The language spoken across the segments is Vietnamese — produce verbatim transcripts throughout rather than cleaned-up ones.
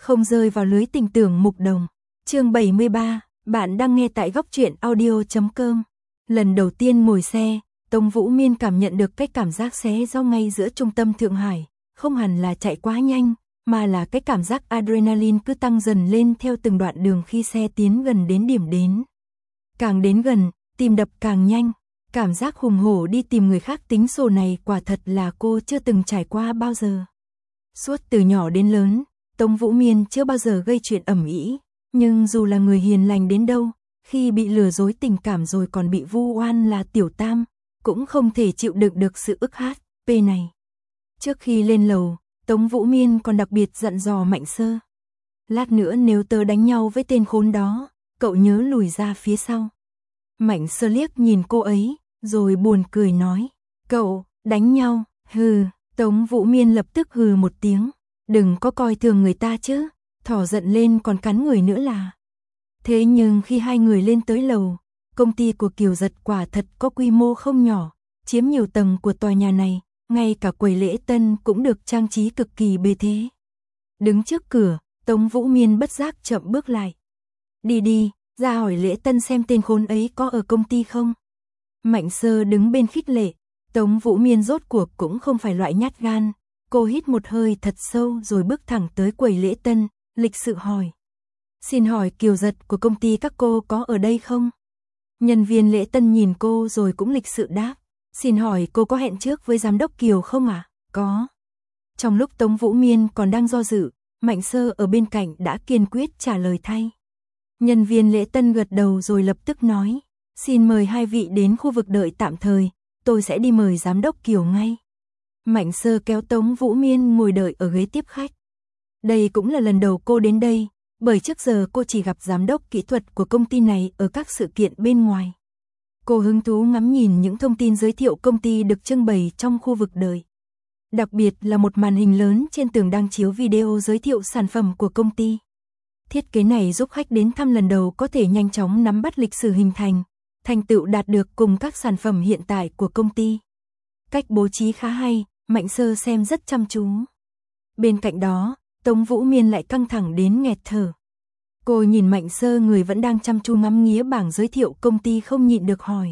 không rơi vào lưới tình tưởng mục đồng. Chương bảy mươi ba, bạn đang nghe tại góc truyện audio chấm com. Lần đầu tiên ngồi xe, Tống Vũ Miên cảm nhận được cái cảm giác xé gió ngay giữa trung tâm Thượng Hải, không hẳn là chạy quá nhanh, mà là cái cảm giác adrenaline cứ tăng dần lên theo từng đoạn đường khi xe tiến gần đến điểm đến. Càng đến gần, tim đập càng nhanh, cảm giác hùng hổ đi tìm người khác tính sổ này quả thật là cô chưa từng trải qua bao giờ. Suốt từ nhỏ đến lớn, Tống Vũ Miên chưa bao giờ gây chuyện ầm ĩ, nhưng dù là người hiền lành đến đâu, khi bị lừa dối tình cảm rồi còn bị vu oan là tiểu tam, cũng không thể chịu đựng được sự ức hát, p này. Trước khi lên lầu, Tống Vũ Miên còn đặc biệt dặn dò Mạnh Sơ. Lát nữa nếu tớ đánh nhau với tên khốn đó, cậu nhớ lùi ra phía sau. Mạnh Sơ liếc nhìn cô ấy, rồi buồn cười nói, cậu, đánh nhau, hừ. Tống Vũ Miên lập tức hừ một tiếng, đừng có coi thường người ta chứ, thỏ giận lên còn cắn người nữa là. Thế nhưng khi hai người lên tới lầu, công ty của Kiều Giật quả thật có quy mô không nhỏ, chiếm nhiều tầng của tòa nhà này, ngay cả quầy lễ tân cũng được trang trí cực kỳ bề thế. Đứng trước cửa, Tống Vũ Miên bất giác chậm bước lại. Đi đi, ra hỏi lễ tân xem tên khốn ấy có ở công ty không. Mạnh Sơ đứng bên khích lệ. Tống Vũ Miên rốt cuộc cũng không phải loại nhát gan, cô hít một hơi thật sâu rồi bước thẳng tới quầy lễ tân, lịch sự hỏi. Xin hỏi Kiều Giật của công ty các cô có ở đây không? Nhân viên lễ tân nhìn cô rồi cũng lịch sự đáp. Xin hỏi cô có hẹn trước với giám đốc Kiều không ạ? À? Có. Trong lúc Tống Vũ Miên còn đang do dự, Mạnh Sơ ở bên cạnh đã kiên quyết trả lời thay. Nhân viên lễ tân gật đầu rồi lập tức nói. Xin mời hai vị đến khu vực đợi tạm thời. Tôi sẽ đi mời giám đốc Kiều ngay. Mạnh Sơ kéo Tống Vũ Miên ngồi đợi ở ghế tiếp khách. Đây cũng là lần đầu cô đến đây, bởi trước giờ cô chỉ gặp giám đốc kỹ thuật của công ty này ở các sự kiện bên ngoài. Cô hứng thú ngắm nhìn những thông tin giới thiệu công ty được trưng bày trong khu vực đợi. Đặc biệt là một màn hình lớn trên tường đang chiếu video giới thiệu sản phẩm của công ty. Thiết kế này giúp khách đến thăm lần đầu có thể nhanh chóng nắm bắt lịch sử hình thành, thành tựu đạt được cùng các sản phẩm hiện tại của công ty. Cách bố trí khá hay, Mạnh Sơ xem rất chăm chú. Bên cạnh đó, Tống Vũ Miên lại căng thẳng đến nghẹt thở. Cô nhìn Mạnh Sơ người vẫn đang chăm chú ngắm nghía bảng giới thiệu công ty không nhịn được hỏi.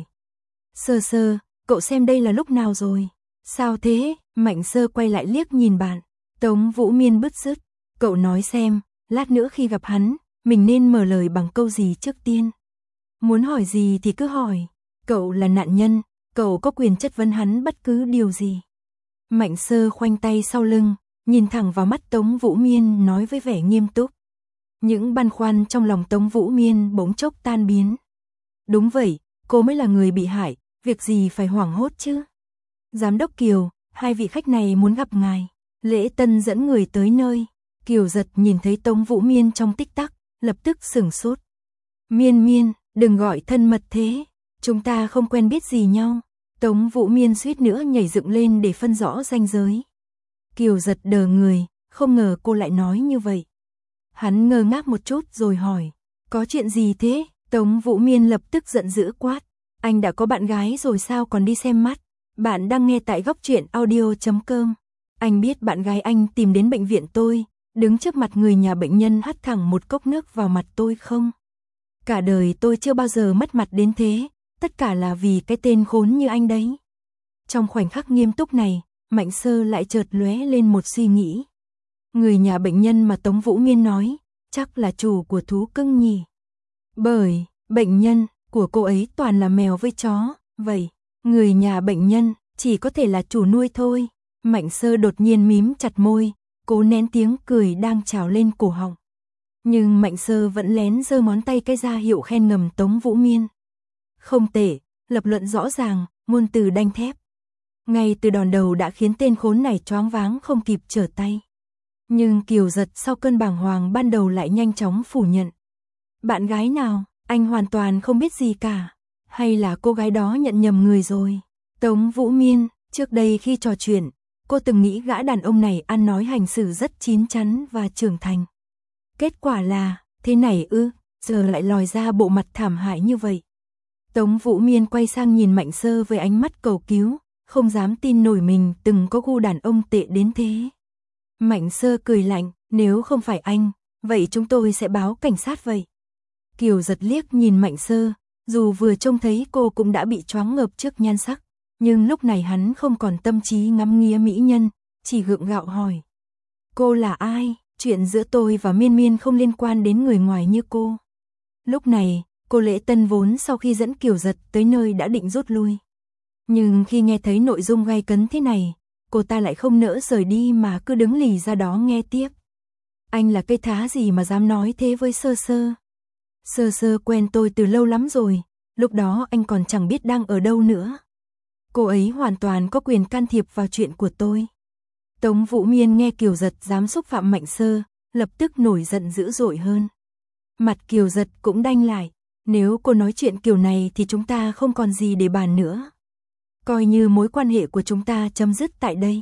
Sơ Sơ, cậu xem đây là lúc nào rồi? Sao thế? Mạnh Sơ quay lại liếc nhìn bạn. Tống Vũ Miên bứt rứt. Cậu nói xem, lát nữa khi gặp hắn, mình nên mở lời bằng câu gì trước tiên? Muốn hỏi gì thì cứ hỏi. Cậu là nạn nhân, cậu có quyền chất vấn hắn bất cứ điều gì. Mạnh Sơ khoanh tay sau lưng, nhìn thẳng vào mắt Tống Vũ Miên nói với vẻ nghiêm túc. Những băn khoăn trong lòng Tống Vũ Miên bỗng chốc tan biến. Đúng vậy, cô mới là người bị hại, việc gì phải hoảng hốt chứ. Giám đốc Kiều, hai vị khách này muốn gặp ngài. Lễ tân dẫn người tới nơi. Kiều Giật nhìn thấy Tống Vũ Miên trong tích tắc, lập tức sửng sốt. Miên Miên, đừng gọi thân mật thế, chúng ta không quen biết gì nhau. Tống Vũ Miên suýt nữa nhảy dựng lên để phân rõ ranh giới. Kiều Giật đờ người, không ngờ cô lại nói như vậy. Hắn ngơ ngác một chút rồi hỏi, có chuyện gì thế? Tống Vũ Miên lập tức giận dữ quát, anh đã có bạn gái rồi sao còn đi xem mắt? Bạn đang nghe tại góc truyện audio chấm com. Anh biết bạn gái anh tìm đến bệnh viện tôi, đứng trước mặt người nhà bệnh nhân hắt thẳng một cốc nước vào mặt tôi không? Cả đời tôi chưa bao giờ mất mặt đến thế, tất cả là vì cái tên khốn như anh đấy. Trong khoảnh khắc nghiêm túc này, Mạnh Sơ lại chợt lóe lên một suy nghĩ. Người nhà bệnh nhân mà Tống Vũ Miên nói, chắc là chủ của thú cưng nhỉ. Bởi, bệnh nhân của cô ấy toàn là mèo với chó, vậy, người nhà bệnh nhân chỉ có thể là chủ nuôi thôi. Mạnh Sơ đột nhiên mím chặt môi, cố nén tiếng cười đang trào lên cổ họng. Nhưng Mạnh Sơ vẫn lén giơ ngón tay cái ra hiệu khen ngầm Tống Vũ Miên. Không tệ, lập luận rõ ràng, ngôn từ đanh thép. Ngay từ đòn đầu đã khiến tên khốn này choáng váng không kịp trở tay. Nhưng Kiều Giật sau cơn bàng hoàng ban đầu lại nhanh chóng phủ nhận. Bạn gái nào, anh hoàn toàn không biết gì cả. Hay là cô gái đó nhận nhầm người rồi? Tống Vũ Miên, trước đây khi trò chuyện, cô từng nghĩ gã đàn ông này ăn nói hành xử rất chín chắn và trưởng thành. Kết quả là, thế này ư, giờ lại lòi ra bộ mặt thảm hại như vậy. Tống Vũ Miên quay sang nhìn Mạnh Sơ với ánh mắt cầu cứu, không dám tin nổi mình từng có gu đàn ông tệ đến thế. Mạnh Sơ cười lạnh, nếu không phải anh, vậy chúng tôi sẽ báo cảnh sát vậy. Kiều Giật liếc nhìn Mạnh Sơ, dù vừa trông thấy cô cũng đã bị choáng ngợp trước nhan sắc, nhưng lúc này hắn không còn tâm trí ngắm nghía mỹ nhân, chỉ gượng gạo hỏi. Cô là ai? Chuyện giữa tôi và Miên Miên không liên quan đến người ngoài như cô. Lúc này, cô Lễ Tân vốn sau khi dẫn Kiều Giật tới nơi đã định rút lui. Nhưng khi nghe thấy nội dung gay cấn thế này, cô ta lại không nỡ rời đi mà cứ đứng lì ra đó nghe tiếp. Anh là cây thá gì mà dám nói thế với Sơ Sơ? Sơ Sơ quen tôi từ lâu lắm rồi, lúc đó anh còn chẳng biết đang ở đâu nữa. Cô ấy hoàn toàn có quyền can thiệp vào chuyện của tôi. Tống Vũ Miên nghe Kiều Giật dám xúc phạm Mạnh Sơ, lập tức nổi giận dữ dội hơn. Mặt Kiều Giật cũng đanh lại, nếu cô nói chuyện kiểu này thì chúng ta không còn gì để bàn nữa. Coi như mối quan hệ của chúng ta chấm dứt tại đây.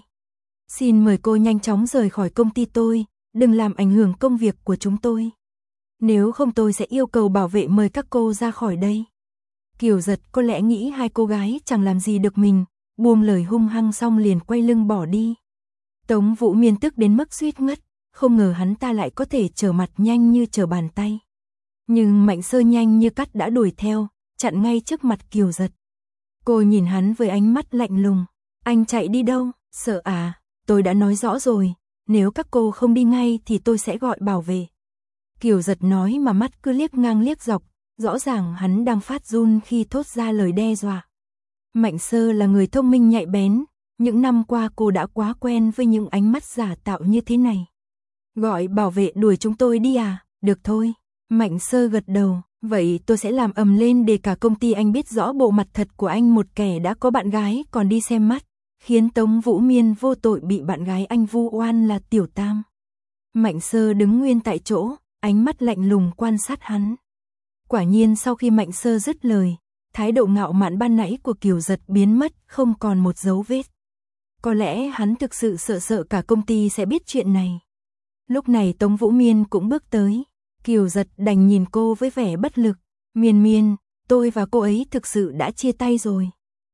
Xin mời cô nhanh chóng rời khỏi công ty tôi, đừng làm ảnh hưởng công việc của chúng tôi. Nếu không tôi sẽ yêu cầu bảo vệ mời các cô ra khỏi đây. Kiều Giật có lẽ nghĩ hai cô gái chẳng làm gì được mình, buông lời hung hăng xong liền quay lưng bỏ đi. Tống Vũ Miên tức đến mức suýt ngất, không ngờ hắn ta lại có thể trở mặt nhanh như trở bàn tay. Nhưng Mạnh Sơ nhanh như cắt đã đuổi theo, chặn ngay trước mặt Kiều Giật. Cô nhìn hắn với ánh mắt lạnh lùng. Anh chạy đi đâu? Sợ à? Tôi đã nói rõ rồi, nếu các cô không đi ngay thì tôi sẽ gọi bảo vệ. Kiều Giật nói mà mắt cứ liếc ngang liếc dọc, rõ ràng hắn đang phát run khi thốt ra lời đe dọa. Mạnh Sơ là người thông minh nhạy bén, những năm qua cô đã quá quen với những ánh mắt giả tạo như thế này. Gọi bảo vệ đuổi chúng tôi đi à? Được thôi. Mạnh Sơ gật đầu, vậy tôi sẽ làm ầm lên để cả công ty anh biết rõ bộ mặt thật của anh, một kẻ đã có bạn gái còn đi xem mắt, khiến Tống Vũ Miên vô tội bị bạn gái anh vu oan là Tiểu Tam. Mạnh Sơ đứng nguyên tại chỗ, ánh mắt lạnh lùng quan sát hắn. Quả nhiên sau khi Mạnh Sơ dứt lời, thái độ ngạo mạn ban nãy của Kiều Giật biến mất, không còn một dấu vết. Có lẽ hắn thực sự sợ sợ cả công ty sẽ biết chuyện này. Lúc này Tống Vũ Miên cũng bước tới. Kiều Giật đành nhìn cô với vẻ bất lực. Miên Miên, tôi và cô ấy thực sự đã chia tay rồi.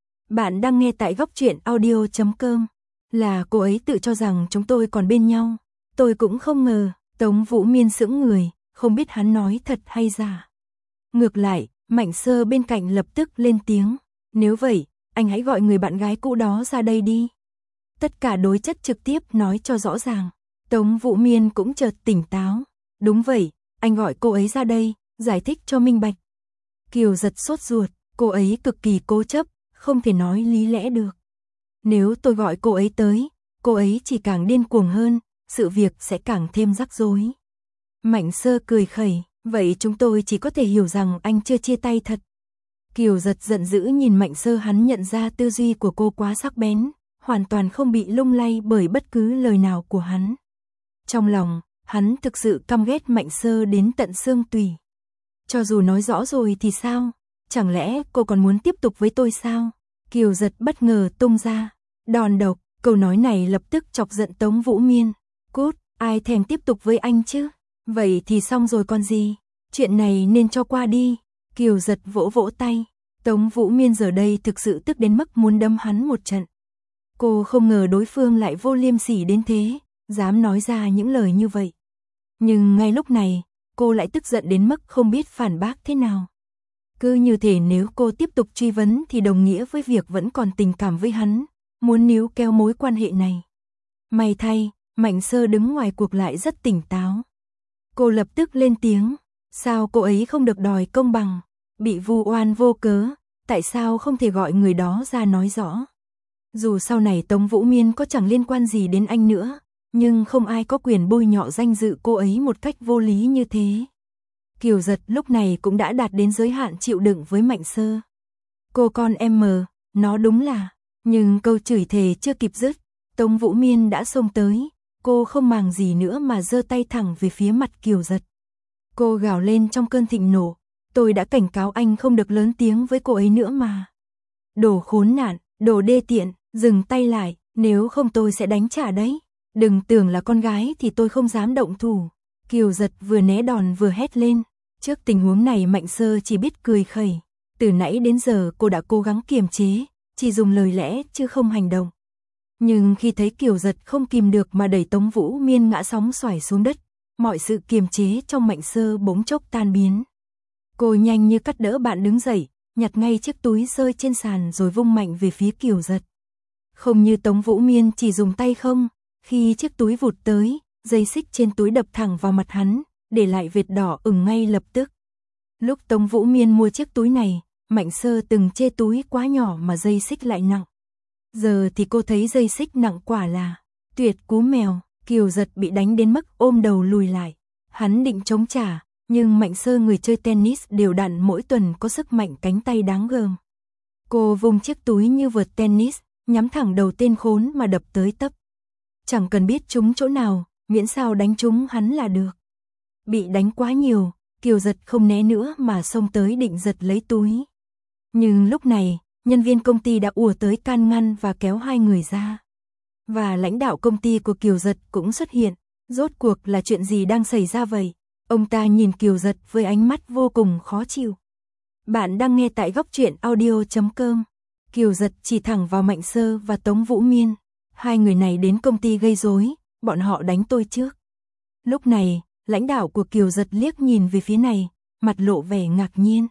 Bạn đang nghe tại góc truyện audio chấm com. Là cô ấy tự cho rằng chúng tôi còn bên nhau. Tôi cũng không ngờ. Tống Vũ Miên sững người, không biết hắn nói thật hay giả. Ngược lại, Mạnh Sơ bên cạnh lập tức lên tiếng. Nếu vậy, anh hãy gọi người bạn gái cũ đó ra đây đi. Tất cả đối chất trực tiếp nói cho rõ ràng. Tống Vũ Miên cũng chợt tỉnh táo. Đúng vậy, anh gọi cô ấy ra đây, giải thích cho minh bạch. Kiều Giật sốt ruột, cô ấy cực kỳ cố chấp, không thể nói lý lẽ được. Nếu tôi gọi cô ấy tới, cô ấy chỉ càng điên cuồng hơn, sự việc sẽ càng thêm rắc rối. Mạnh Sơ cười khẩy, vậy chúng tôi chỉ có thể hiểu rằng anh chưa chia tay thật. Kiều Giật giận dữ nhìn Mạnh Sơ, hắn nhận ra tư duy của cô quá sắc bén, hoàn toàn không bị lung lay bởi bất cứ lời nào của hắn. Trong lòng, hắn thực sự căm ghét Mạnh Sơ đến tận xương tủy. Cho dù nói rõ rồi thì sao? Chẳng lẽ cô còn muốn tiếp tục với tôi sao? Kiều Giật bất ngờ tung ra. Đòn độc, câu nói này lập tức chọc giận Tống Vũ Miên. Cút, ai thèm tiếp tục với anh chứ? Vậy thì xong rồi còn gì? Chuyện này nên cho qua đi. Kiều Giật vỗ vỗ tay. Tống Vũ Miên giờ đây thực sự tức đến mức muốn đấm hắn một trận. Cô không ngờ đối phương lại vô liêm sỉ đến thế, dám nói ra những lời như vậy. Nhưng ngay lúc này, cô lại tức giận đến mức không biết phản bác thế nào. Cứ như thể nếu cô tiếp tục truy vấn thì đồng nghĩa với việc vẫn còn tình cảm với hắn, muốn níu kéo mối quan hệ này. May thay, Mạnh Sơ đứng ngoài cuộc lại rất tỉnh táo. Cô lập tức lên tiếng, sao cô ấy không được đòi công bằng, bị vu oan vô cớ, tại sao không thể gọi người đó ra nói rõ. Dù sau này Tống Vũ Miên có chẳng liên quan gì đến anh nữa, nhưng không ai có quyền bôi nhọ danh dự cô ấy một cách vô lý như thế. Kiều Giật lúc này cũng đã đạt đến giới hạn chịu đựng với Mạnh Sơ. Cô con em mờ, nó đúng là, nhưng câu chửi thề chưa kịp dứt, Tống Vũ Miên đã xông tới, cô không màng gì nữa mà giơ tay thẳng về phía mặt Kiều Giật. Cô gào lên trong cơn thịnh nộ, tôi đã cảnh cáo anh không được lớn tiếng với cô ấy nữa mà. Đồ khốn nạn, đồ đê tiện, dừng tay lại, nếu không tôi sẽ đánh trả đấy. Đừng tưởng là con gái thì tôi không dám động thủ. Kiều Giật vừa né đòn vừa hét lên. Trước tình huống này Mạnh Sơ chỉ biết cười khẩy. Từ nãy đến giờ cô đã cố gắng kiềm chế, chỉ dùng lời lẽ chứ không hành động. Nhưng khi thấy Kiều Giật không kìm được mà đẩy Tống Vũ Miên ngã sóng xoài xuống đất, mọi sự kiềm chế trong Mạnh Sơ bỗng chốc tan biến. Cô nhanh như cắt đỡ bạn đứng dậy, nhặt ngay chiếc túi rơi trên sàn rồi vung mạnh về phía Kiều Giật. Không như Tống Vũ Miên chỉ dùng tay không, khi chiếc túi vụt tới, dây xích trên túi đập thẳng vào mặt hắn, để lại vệt đỏ ửng ngay lập tức. Lúc Tống Vũ Miên mua chiếc túi này, Mạnh Sơ từng chê túi quá nhỏ mà dây xích lại nặng. Giờ thì cô thấy dây xích nặng quả là tuyệt cú mèo. Kiều Giật bị đánh đến mức ôm đầu lùi lại. Hắn định chống trả, nhưng Mạnh Sơ người chơi tennis đều đặn mỗi tuần có sức mạnh cánh tay đáng gờm. Cô vung chiếc túi như vợt tennis, nhắm thẳng đầu tên khốn mà đập tới tấp. Chẳng cần biết trúng chỗ nào, miễn sao đánh trúng hắn là được. Bị đánh quá nhiều, Kiều Giật không né nữa mà xông tới định giật lấy túi. Nhưng lúc này, nhân viên công ty đã ùa tới can ngăn và kéo hai người ra. Và lãnh đạo công ty của Kiều Giật cũng xuất hiện. Rốt cuộc là chuyện gì đang xảy ra vậy? Ông ta nhìn Kiều Giật với ánh mắt vô cùng khó chịu. Bạn đang nghe tại góc truyện audio chấm com. Kiều Giật chỉ thẳng vào Mạnh Sơ và Tống Vũ Miên. Hai người này đến công ty gây rối, bọn họ đánh tôi trước. Lúc này, lãnh đạo của Kiều Giật liếc nhìn về phía này, mặt lộ vẻ ngạc nhiên.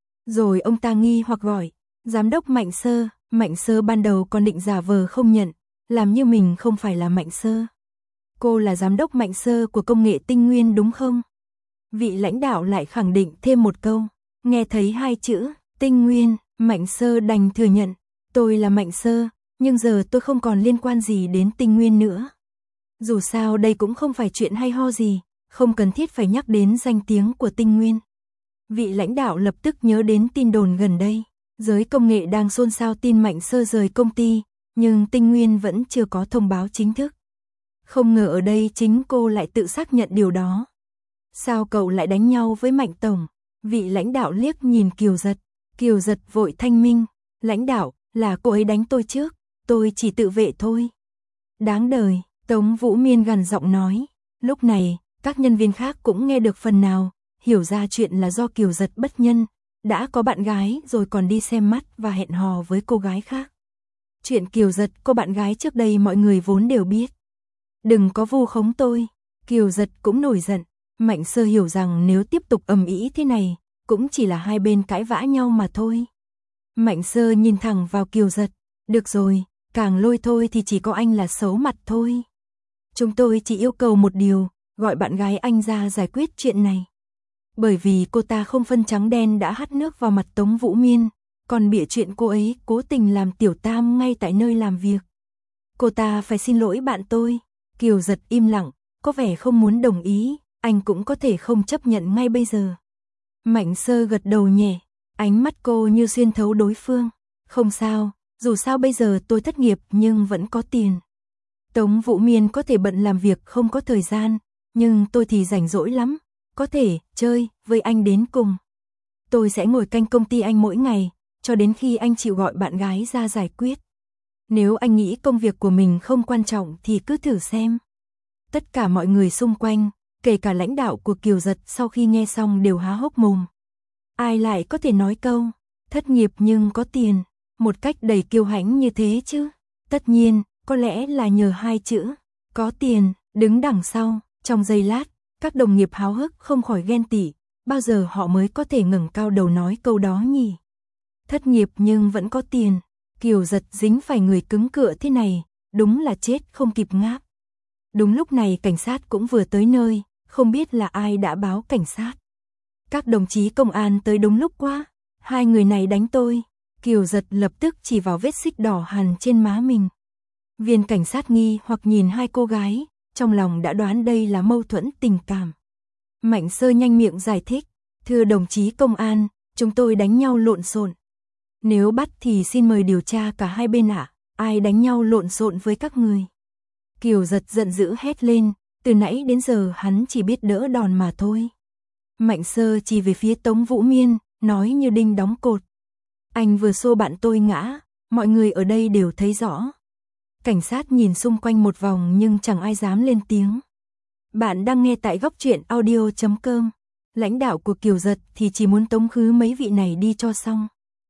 Rồi ông ta nghi hoặc gọi, giám đốc Mạnh Sơ. Mạnh Sơ ban đầu còn định giả vờ không nhận, làm như mình không phải là Mạnh Sơ. Cô là giám đốc Mạnh Sơ của công nghệ Tinh Nguyên đúng không? Vị lãnh đạo lại khẳng định thêm một câu. Nghe thấy hai chữ, Tinh Nguyên, Mạnh Sơ đành thừa nhận. Tôi là Mạnh Sơ, nhưng giờ tôi không còn liên quan gì đến Tinh Nguyên nữa. Dù sao đây cũng không phải chuyện hay ho gì, không cần thiết phải nhắc đến danh tiếng của Tinh Nguyên. Vị lãnh đạo lập tức nhớ đến tin đồn gần đây. Giới công nghệ đang xôn xao tin Mạnh Sơ rời công ty, nhưng Tinh Nguyên vẫn chưa có thông báo chính thức. Không ngờ ở đây chính cô lại tự xác nhận điều đó. Sao cậu lại đánh nhau với Mạnh Tổng? Vị lãnh đạo liếc nhìn Kiều Giật. Kiều Giật vội thanh minh. Lãnh đạo, là cô ấy đánh tôi trước, tôi chỉ tự vệ thôi. Đáng đời, Tống Vũ Miên gằn giọng nói. Lúc này, các nhân viên khác cũng nghe được phần nào, hiểu ra chuyện là do Kiều Giật bất nhân, đã có bạn gái rồi còn đi xem mắt và hẹn hò với cô gái khác. Chuyện Kiều Giật có bạn gái trước đây mọi người vốn đều biết. Đừng có vu khống tôi. Kiều Giật cũng nổi giận. Mạnh Sơ hiểu rằng nếu tiếp tục ầm ĩ thế này, cũng chỉ là hai bên cãi vã nhau mà thôi. Mạnh Sơ nhìn thẳng vào Kiều Giật. Được rồi, càng lôi thôi thì chỉ có anh là xấu mặt thôi. Chúng tôi chỉ yêu cầu một điều, gọi bạn gái anh ra giải quyết chuyện này. Bởi vì cô ta không phân trắng đen đã hắt nước vào mặt Tống Vũ Miên, còn bịa chuyện cô ấy cố tình làm tiểu tam ngay tại nơi làm việc. Cô ta phải xin lỗi bạn tôi. Kiều Giật im lặng, có vẻ không muốn đồng ý, anh cũng có thể không chấp nhận ngay bây giờ. Mạnh Sơ gật đầu nhẹ, ánh mắt cô như xuyên thấu đối phương. Không sao, dù sao bây giờ tôi thất nghiệp nhưng vẫn có tiền. Tống Vũ Miên có thể bận làm việc không có thời gian, nhưng tôi thì rảnh rỗi lắm, có thể chơi với anh đến cùng. Tôi sẽ ngồi canh công ty anh mỗi ngày, cho đến khi anh chịu gọi bạn gái ra giải quyết. Nếu anh nghĩ công việc của mình không quan trọng thì cứ thử xem. Tất cả mọi người xung quanh, kể cả lãnh đạo của Kiều Giật sau khi nghe xong đều há hốc mồm. Ai lại có thể nói câu, thất nghiệp nhưng có tiền, một cách đầy kiêu hãnh như thế chứ? Tất nhiên, có lẽ là nhờ hai chữ, có tiền, đứng đằng sau. Trong giây lát, các đồng nghiệp háo hức không khỏi ghen tị, bao giờ họ mới có thể ngẩng cao đầu nói câu đó nhỉ? Thất nghiệp nhưng vẫn có tiền. Kiều Giật dính phải người cứng cựa thế này, đúng là chết không kịp ngáp. Đúng lúc này cảnh sát cũng vừa tới nơi, không biết là ai đã báo cảnh sát. Các đồng chí công an tới đúng lúc quá, hai người này đánh tôi. Kiều Giật lập tức chỉ vào vết xích đỏ hằn trên má mình. Viên cảnh sát nghi hoặc nhìn hai cô gái, trong lòng đã đoán đây là mâu thuẫn tình cảm. Mạnh Sơ nhanh miệng giải thích, thưa đồng chí công an, chúng tôi đánh nhau lộn xộn. Nếu bắt thì xin mời điều tra cả hai bên ạ, ai đánh nhau lộn xộn với các người? Kiều Giật giận dữ hét lên, từ nãy đến giờ hắn chỉ biết đỡ đòn mà thôi. Mạnh Sơ chỉ về phía Tống Vũ Miên, nói như đinh đóng cột. Anh vừa xô bạn tôi ngã, mọi người ở đây đều thấy rõ. Cảnh sát nhìn xung quanh một vòng nhưng chẳng ai dám lên tiếng. Bạn đang nghe tại góc truyện audio chấm com. Lãnh đạo của Kiều Giật thì chỉ muốn tống khứ mấy vị này đi cho xong.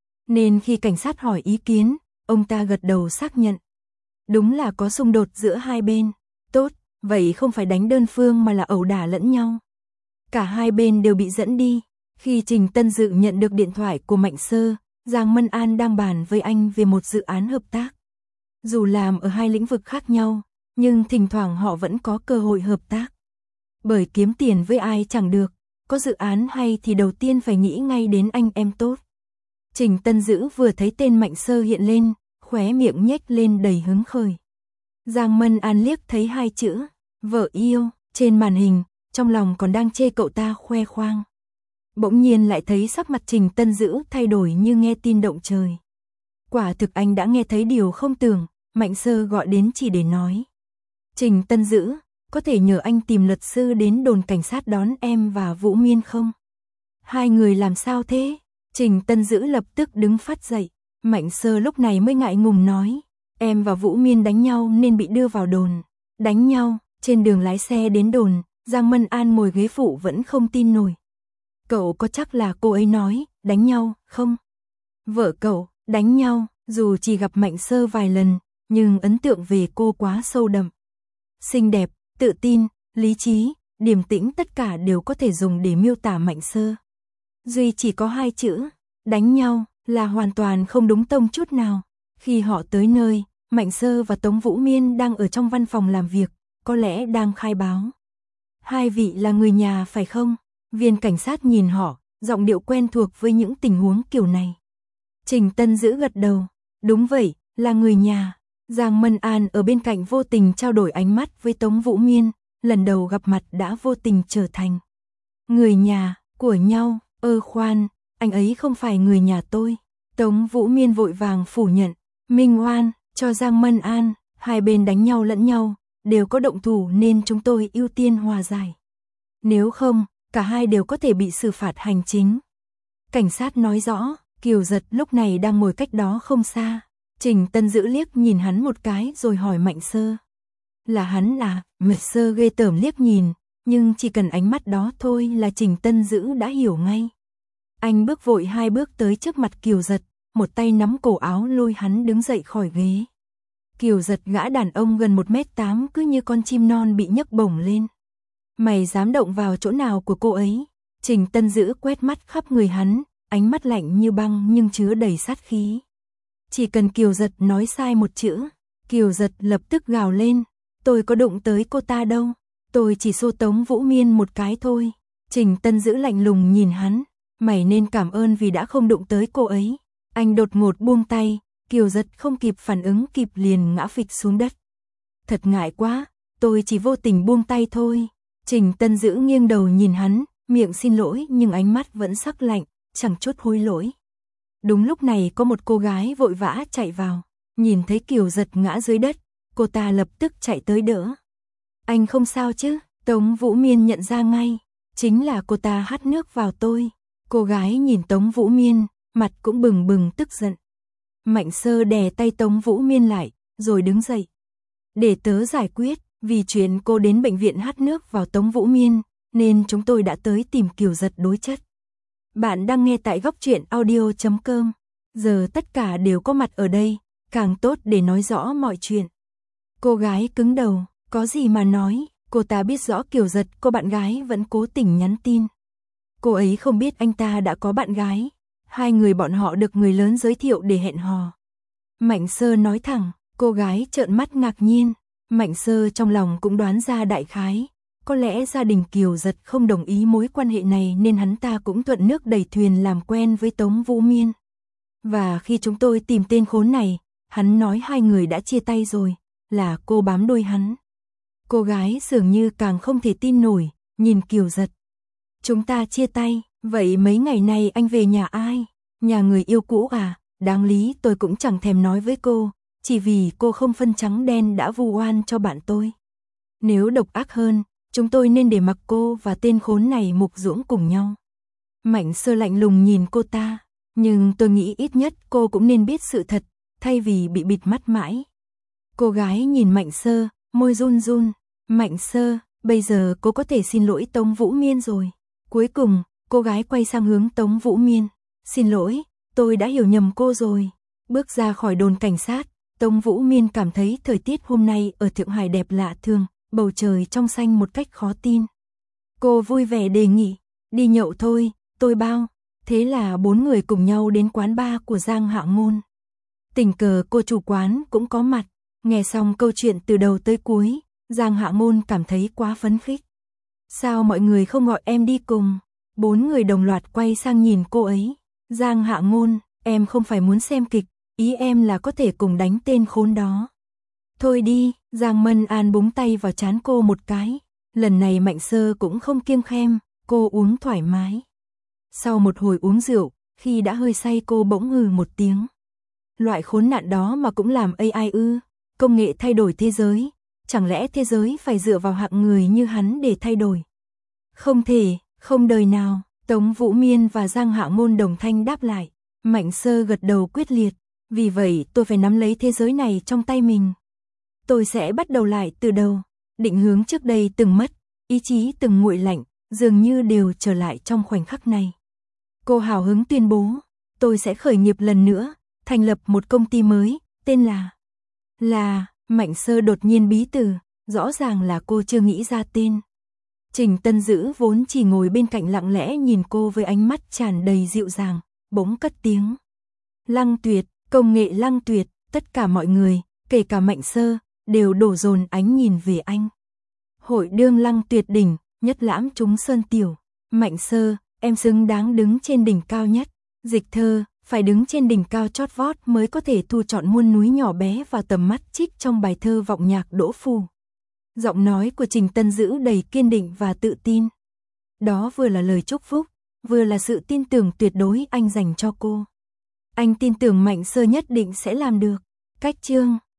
Nên khi cảnh sát hỏi ý kiến, ông ta gật đầu xác nhận. Đúng là có xung đột giữa hai bên. Tốt, vậy không phải đánh đơn phương mà là ẩu đả lẫn nhau. Cả hai bên đều bị dẫn đi. Khi Trình Tân Dự nhận được điện thoại của Mạnh Sơ, Giang Mân An đang bàn với anh về một dự án hợp tác. Dù làm ở hai lĩnh vực khác nhau, nhưng thỉnh thoảng họ vẫn có cơ hội hợp tác. Bởi kiếm tiền với ai chẳng được, có dự án hay thì đầu tiên phải nghĩ ngay đến anh em tốt. Trình Tân Dữ vừa thấy tên Mạnh Sơ hiện lên, khóe miệng nhếch lên đầy hứng khởi. Giang Mân An liếc thấy hai chữ, vợ yêu, trên màn hình, trong lòng còn đang chê cậu ta khoe khoang. Bỗng nhiên lại thấy sắc mặt Trình Tân Dữ thay đổi như nghe tin động trời. Quả thực anh đã nghe thấy điều không tưởng, Mạnh Sơ gọi đến chỉ để nói. Trình Tân Dữ, có thể nhờ anh tìm luật sư đến đồn cảnh sát đón em và Vũ Miên không? Hai người làm sao thế? Trình Tân Dữ lập tức đứng phát dậy. Mạnh Sơ lúc này mới ngại ngùng nói. Em và Vũ Miên đánh nhau nên bị đưa vào đồn. Đánh nhau, trên đường lái xe đến đồn, Giang Mân An ngồi ghế phụ vẫn không tin nổi. Cậu có chắc là cô ấy nói, đánh nhau, không? Vợ cậu, đánh nhau, dù chỉ gặp Mạnh Sơ vài lần, nhưng ấn tượng về cô quá sâu đậm. Xinh đẹp, tự tin, lý trí, điềm tĩnh tất cả đều có thể dùng để miêu tả Mạnh Sơ. Duy chỉ có hai chữ, đánh nhau, là hoàn toàn không đúng tông chút nào. Khi họ tới nơi, Mạnh Sơ và Tống Vũ Miên đang ở trong văn phòng làm việc, có lẽ đang khai báo. Hai vị là người nhà phải không? Viên cảnh sát nhìn họ, giọng điệu quen thuộc với những tình huống kiểu này. Trình Tân Dữ gật đầu, đúng vậy, là người nhà. Giang Mân An ở bên cạnh vô tình trao đổi ánh mắt với Tống Vũ Miên, lần đầu gặp mặt đã vô tình trở thành người nhà của nhau. Ơ khoan, anh ấy không phải người nhà tôi. Tống Vũ Miên vội vàng phủ nhận, minh oan cho Giang Mân An, hai bên đánh nhau lẫn nhau, đều có động thủ nên chúng tôi ưu tiên hòa giải. Nếu không, cả hai đều có thể bị xử phạt hành chính. Cảnh sát nói rõ, Kiều Giật lúc này đang ngồi cách đó không xa. Trình Tân Dữ liếc nhìn hắn một cái rồi hỏi Mạnh Sơ. Là hắn à? Mạnh Sơ ghê tởm liếc nhìn, nhưng chỉ cần ánh mắt đó thôi là Trình Tân Dữ đã hiểu ngay. Anh bước vội hai bước tới trước mặt Kiều Giật, một tay nắm cổ áo lôi hắn đứng dậy khỏi ghế. Kiều Giật gã đàn ông gần một mét tám cứ như con chim non bị nhấc bổng lên. Mày dám động vào chỗ nào của cô ấy? Trình Tân Dữ quét mắt khắp người hắn, ánh mắt lạnh như băng nhưng chứa đầy sát khí. Chỉ cần Kiều Giật nói sai một chữ, Kiều Giật lập tức gào lên. Tôi có đụng tới cô ta đâu, tôi chỉ xô Tống Vũ Miên một cái thôi. Trình Tân Dữ lạnh lùng nhìn hắn, mày nên cảm ơn vì đã không đụng tới cô ấy. Anh đột ngột buông tay, Kiều Giật không kịp phản ứng kịp liền ngã phịch xuống đất. Thật ngại quá, tôi chỉ vô tình buông tay thôi. Trình Tân Dữ nghiêng đầu nhìn hắn, miệng xin lỗi nhưng ánh mắt vẫn sắc lạnh, chẳng chút hối lỗi. Đúng lúc này có một cô gái vội vã chạy vào, nhìn thấy Kiều Giật ngã dưới đất, cô ta lập tức chạy tới đỡ. Anh không sao chứ? Tống Vũ Miên nhận ra ngay, chính là cô ta hắt nước vào tôi. Cô gái nhìn Tống Vũ Miên, mặt cũng bừng bừng tức giận. Mạnh Sơ đè tay Tống Vũ Miên lại, rồi đứng dậy. Để tớ giải quyết, vì chuyện cô đến bệnh viện hắt nước vào Tống Vũ Miên, nên chúng tôi đã tới tìm Kiều Giật đối chất. Bạn đang nghe tại góc truyện audio chấm com. Giờ tất cả đều có mặt ở đây, càng tốt để nói rõ mọi chuyện. Cô gái cứng đầu, có gì mà nói, cô ta biết rõ Kiều Giật cô bạn gái vẫn cố tình nhắn tin. Cô ấy không biết anh ta đã có bạn gái, hai người bọn họ được người lớn giới thiệu để hẹn hò. Mạnh Sơ nói thẳng, cô gái trợn mắt ngạc nhiên, Mạnh Sơ trong lòng cũng đoán ra đại khái. Có lẽ gia đình Kiều Giật không đồng ý mối quan hệ này nên hắn ta cũng thuận nước đẩy thuyền làm quen với Tống Vũ Miên. Và khi chúng tôi tìm tên khốn này, hắn nói hai người đã chia tay rồi, là cô bám đuôi hắn. Cô gái dường như càng không thể tin nổi, nhìn Kiều Giật. Chúng ta chia tay, vậy mấy ngày nay anh về nhà ai? Nhà người yêu cũ à? Đáng lý tôi cũng chẳng thèm nói với cô, chỉ vì cô không phân trắng đen đã vu oan cho bạn tôi. Nếu độc ác hơn, chúng tôi nên để mặc cô và tên khốn này mục ruỗng cùng nhau. Mạnh Sơ lạnh lùng nhìn cô ta, nhưng tôi nghĩ ít nhất cô cũng nên biết sự thật, thay vì bị bịt mắt mãi. Cô gái nhìn Mạnh Sơ, môi run run. Mạnh Sơ, bây giờ cô có thể xin lỗi Tống Vũ Miên rồi. Cuối cùng, cô gái quay sang hướng Tống Vũ Miên. Xin lỗi, tôi đã hiểu nhầm cô rồi. Bước ra khỏi đồn cảnh sát, Tống Vũ Miên cảm thấy thời tiết hôm nay ở Thượng Hải đẹp lạ thường, bầu trời trong xanh một cách khó tin. Cô vui vẻ đề nghị, đi nhậu thôi, tôi bao. Thế là bốn người cùng nhau đến quán bar của Giang Hạ Ngôn. Tình cờ cô chủ quán cũng có mặt, nghe xong câu chuyện từ đầu tới cuối, Giang Hạ Ngôn cảm thấy quá phấn khích. Sao mọi người không gọi em đi cùng? Bốn người đồng loạt quay sang nhìn cô ấy. Giang Hạ Ngôn, em không phải muốn xem kịch, ý em là có thể cùng đánh tên khốn đó. Thôi đi, Giang Mân An búng tay vào trán cô một cái. Lần này Mạnh Sơ cũng không kiêng khem, cô uống thoải mái. Sau một hồi uống rượu, khi đã hơi say cô bỗng hừ một tiếng. Loại khốn nạn đó mà cũng làm a i ư, công nghệ thay đổi thế giới, chẳng lẽ thế giới phải dựa vào hạng người như hắn để thay đổi? Không thể, không đời nào, Tống Vũ Miên và Giang Hạ Ngôn đồng thanh đáp lại. Mạnh Sơ gật đầu quyết liệt, vì vậy tôi phải nắm lấy thế giới này trong tay mình. Tôi sẽ bắt đầu lại từ đầu, định hướng trước đây từng mất, ý chí từng nguội lạnh, dường như đều trở lại trong khoảnh khắc này. Cô hào hứng tuyên bố, tôi sẽ khởi nghiệp lần nữa, thành lập một công ty mới, tên là... Là, Mạnh Sơ đột nhiên bí từ, rõ ràng là cô chưa nghĩ ra tên. Trình Tân Dữ vốn chỉ ngồi bên cạnh lặng lẽ nhìn cô với ánh mắt tràn đầy dịu dàng, bỗng cất tiếng. Lăng Tuyệt, công nghệ Lăng Tuyệt, tất cả mọi người, kể cả Mạnh Sơ, đều đổ dồn ánh nhìn về anh. Hội đương Lăng Tuyệt đỉnh, nhất lãm chúng sơn tiểu. Mạnh Sơ, em xứng đáng đứng trên đỉnh cao nhất. Dịch Thơ, phải đứng trên đỉnh cao chót vót mới có thể thu trọn muôn núi nhỏ bé vào tầm mắt trích trong bài thơ vọng nhạc Đỗ Phủ. Giọng nói của Trình Tân Dữ đầy kiên định và tự tin. Đó vừa là lời chúc phúc, vừa là sự tin tưởng tuyệt đối anh dành cho cô. Anh tin tưởng Mạnh Sơ nhất định sẽ làm được. Cách chương